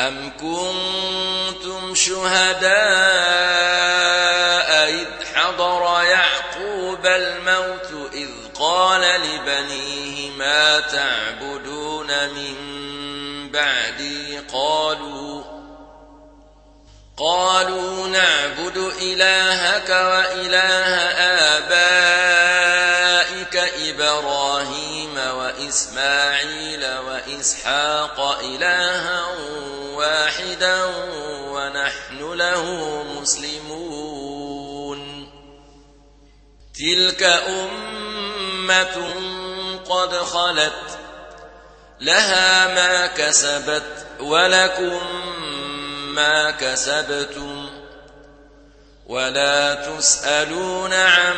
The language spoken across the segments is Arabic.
أم كنتم شهداء إذ حضر يعقوب الموت إذ قال لبنيه ما تعبدون من بعدي قالوا نعبد إلهك وإله آبائك إبراهيم وإسماعيل وإسحاق إلها واحدا ونحن له مسلمون تلك أمة قد خلت لها ما كسبت ولكم ما كسبتم ولا تسألون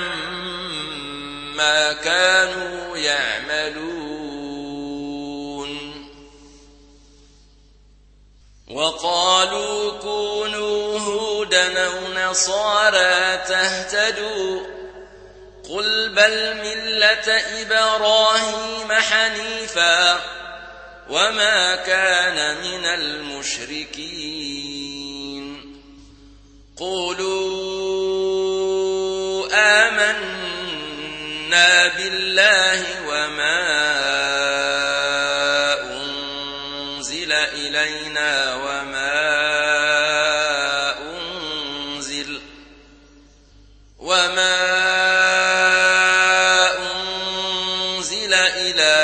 عما كانوا يعملون وقالوا كونوا هودا أو نصارى تهتدوا قل بل ملة إبراهيم حنيفا وما كان من المشركين قولوا آمنا بالله وما أنزل إلينا وما أنزل إلى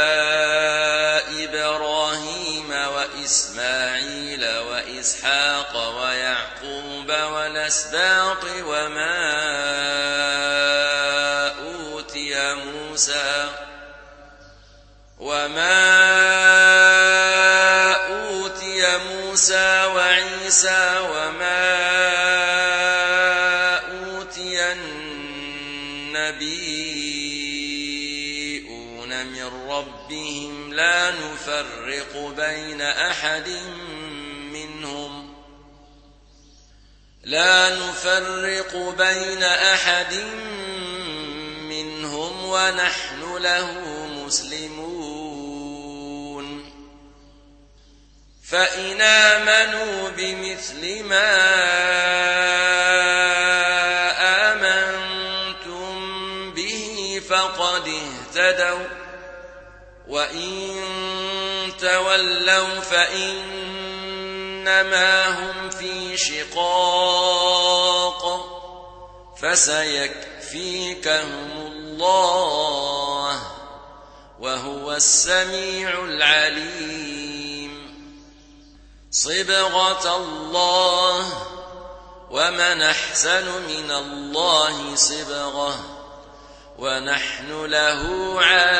إبراهيم وإسماعيل وإسحاق ويعقوب والأسباط وما أوتي موسى وعيسى وما أوتي النبيون من ربهم لا نفرق بين أحد منهم ونحن له مسلمون فإن آمنوا بمثل ما آمنتم به فقد اهتدوا وإن تولوا فإنما هم في شقاق فسيكفيكهم الله وهو السميع العليم صبغة الله ومن أحسن من الله صبغة ونحن له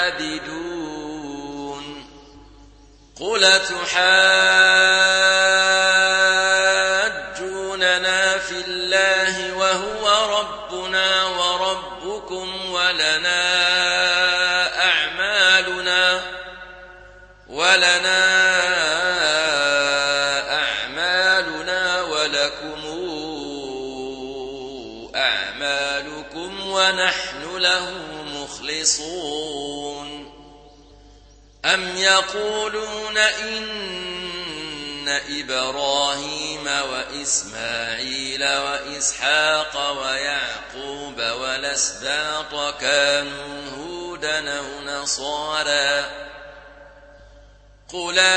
عابدون قل تحاجوننا في الله وهو ربنا وربكم ولنا أعمالنا ولكم أعمالكم ونحن له مخلصون أم يقولون إن إبراهيم وإسماعيل وإسحاق ويعقوب والأسباط كانوا هودا أو نصارى قل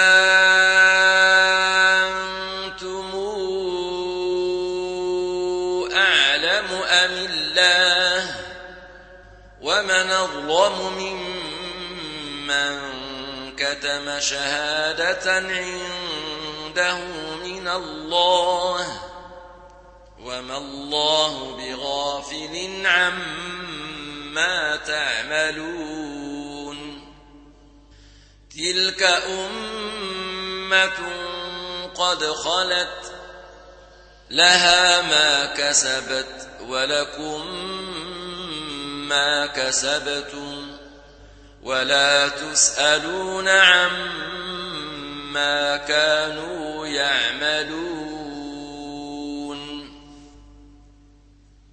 أنتم أعلم أم الله ومن أظلم ممن كتم شهادة عنده من الله وما الله بغافل عما تعملون تلك أمة قد خلت لها ما كسبت ولكم ما كسبتم ولا تسألون عما كانوا يعملون